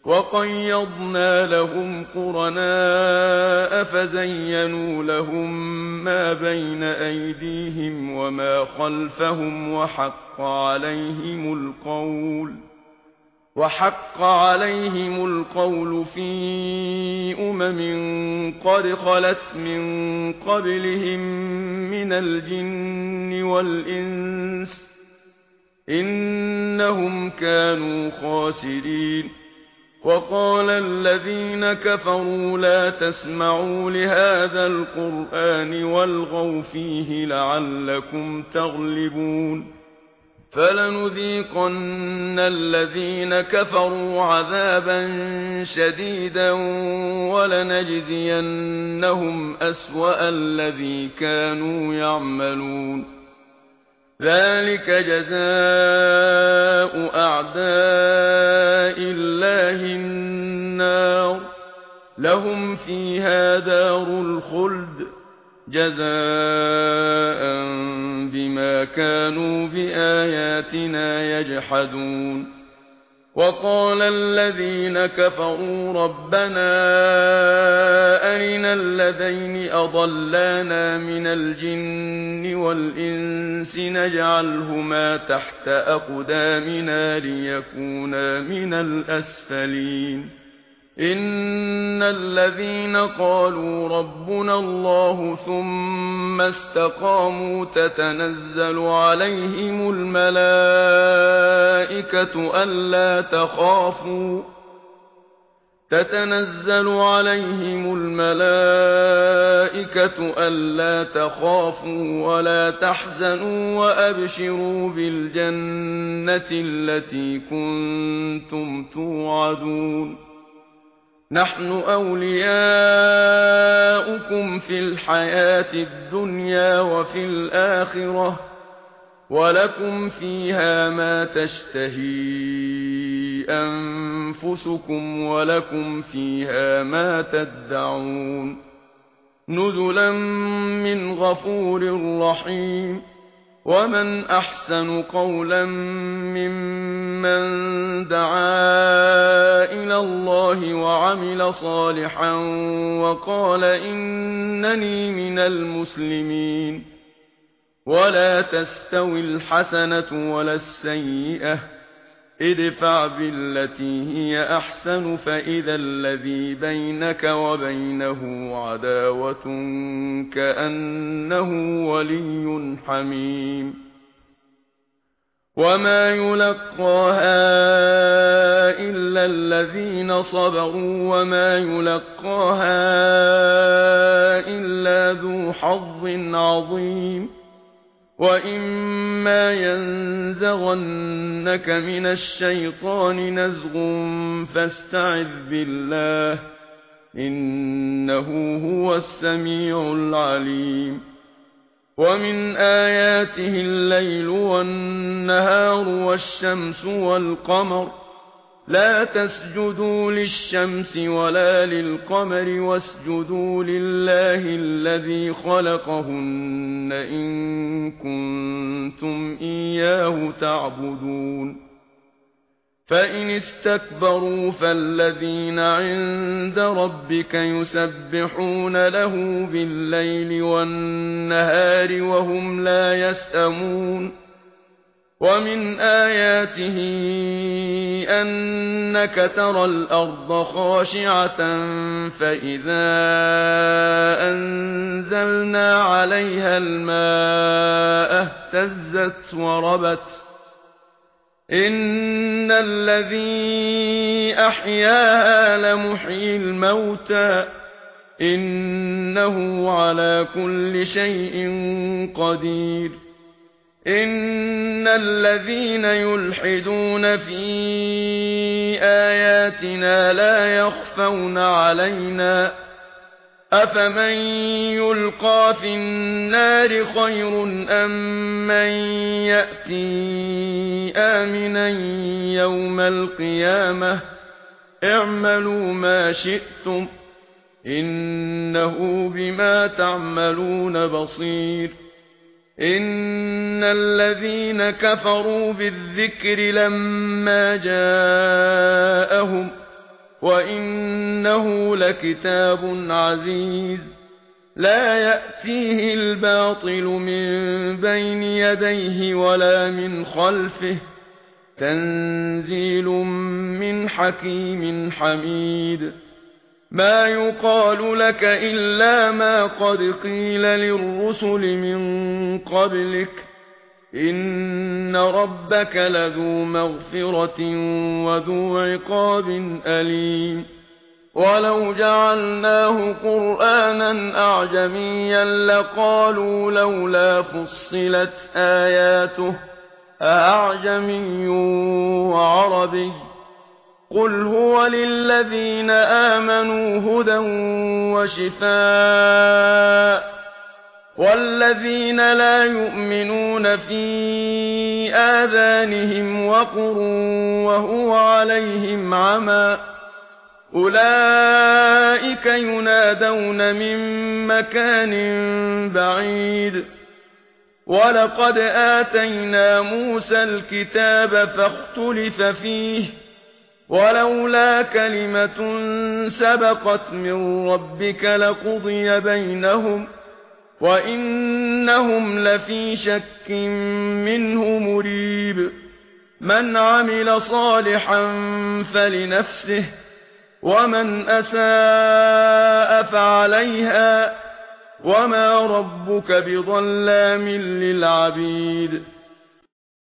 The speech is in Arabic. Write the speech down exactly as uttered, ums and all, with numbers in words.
وَقَيَّضْنَا لَهُمْ قُرَنَاءَ فَزَيَّنُوا لَهُم مَّا بَيْنَ أَيْدِيهِمْ وَمَا خَلْفَهُمْ وَحَقَّ عَلَيْهِمُ الْقَوْلُ وَحَقَّ عَلَيْهِمُ الْقَوْلُ فِي أُمَمٍ قَدْ خَلَتْ مِن قَبْلِهِم مِّنَ الْجِنِّ وَالْإِنسِ إِنَّهُمْ كَانُوا خَاسِرِينَ وَقَالَ الَّذِينَ كَفَرُوا لَا تَسْمَعُوا لِهَذَا الْقُرْآنِ وَالْغَوْا فِيهِ لَعَلَّكُمْ تَغْلِبُونَ فَلَنُذِيقَنَّ الَّذِينَ كَفَرُوا عَذَابًا شَدِيدًا وَلَنَجْزِيَنَّهُمْ أَسْوَأَ الَّذِي كَانُوا يَعْمَلُونَ ذَلِكَ جَزَاءُ أَعْدَاءِ اللَّهِ النَّارُ لَهُمْ فِيهَا دَارُ الْخُلْدِ جَزَاءً بِمَا كَانُوا بِآيَاتِنَا يَجْحَدُونَ وَقَالَ الَّذِينَ كَفَرُوا رَبَّنَا أَرِنَا اللَّذَيْنِ أَضَلَّانَا مِنَ الْجِنِّ وَالْإِنسِ نَجْعَلْهُمَا تَحْتَ أَقْدَامِنَا لِيَكُونَا مِنَ الْأَسْفَلِينَ إِنَّ الَّذِينَ قَالُوا رَبُّنَا اللَّهُ ثُمَّ اسْتَقَامُوا تَتَنَزَّلُ عَلَيْهِمُ الْمَلَائِكَةُ أَلَّا تَخَافُوا تَتَنَزَّلُ عَلَيْهِمُ الْمَلَائِكَةُ أَلَّا تَخَافُوا وَلَا تَحْزَنُوا وَأَبْشِرُوا بِالْجَنَّةِ الَّتِي كُنتُمْ تُوعَدُونَ نَحْنُ أَوْلِيَاؤُكُمْ فِي الْحَيَاةِ الدُّنْيَا وَفِي الْآخِرَةِ وَلَكُمْ فِيهَا مَا تَشْتَهِي أَنفُسُكُمْ وَلَكُمْ فِيهَا مَا تَدَّعُونَ نُزُلًا مِّنْ غَفُورٍ رَّحِيمٍ وَمَنْ أَحْسَنُ قَوْلًا مِّمَّن دَعَا إِلَى اللَّهِ وَعَمِلَ صَالِحًا وَقَالَ إِنَّنِي مِنَ الْمُسْلِمِينَ وَلَا تَسْتَوِي الْحَسَنَةُ وَلَا السَّيِّئَةُ ادْفَعْ بِالَّتِي هِيَ أَحْسَنُ فَإِذَا الَّذِي بَيْنَكَ وَبَيْنَهُ عَدَاوَةٌ كَأَنَّهُ وَلِيٌّ حَمِيمٌ وَمَا يُلَقَّاهَا إِلَّا الَّذِينَ صَبَرُوا وَمَا يُلَقَّاهَا إِلَّا ذُو حَظٍّ عَظِيمٍ وَإِمَّا يَنزَغَنَّكَ مِنَ الشَّيْطَانِ نَزْغٌ فَاسْتَعِذْ بِاللَّهِ إِنَّهُ هُوَ السَّمِيعُ الْعَلِيمُ وَمِنْ آيَاتِهِ اللَّيْلُ وَالنَّهَارُ وَالشَّمْسُ وَالْقَمَرُ لا تسجدوا للشمس ولا للقمر واسجدوا لله الذي خلقهن إن كنتم إياه تعبدون فإن استكبروا فالذين عند ربك يسبحون له بالليل والنهار وهم لا يسأمون ومن آياته أنك ترى الأرض خاشعة فإذا أنزلنا عليها الماء اهتزت وربت إن الذي أحياها لمحيي الموتى إنه على كل شيء قدير إن الذين يلحدون في آياتنا لا يخفون علينا أفمن يلقى في النار خير أم من يأتي آمنا يوم القيامة اعملوا ما شئتم إنه بما تعملون بصير إن الذين كفروا بالذكر لما جاءهم وإنه لكتاب عزيز لا يأتيه الباطل من بين يديه ولا من خلفه تنزيل من حكيم حميد ما يقال لك إلا ما قد قيل للرسل من قبلك إن ربك لذو مغفرة وذو عقاب أليم ولو جعلناه قرآنا أعجميا لقالوا لولا فصلت آياته أعجمي وعربي قل هو للذين آمنوا هدى وشفاء والذين لا يؤمنون في آذانهم وقر وهو عليهم عمى أولئك ينادون من مكان بعيد ولقد آتينا موسى الكتاب فاختلف فيه ولولا كلمة سبقت من ربك لقضي بينهم وإنهم لفي شك منه مريب من عمل صالحا فلنفسه ومن أساء فعليها وما ربك بظلام للعبيد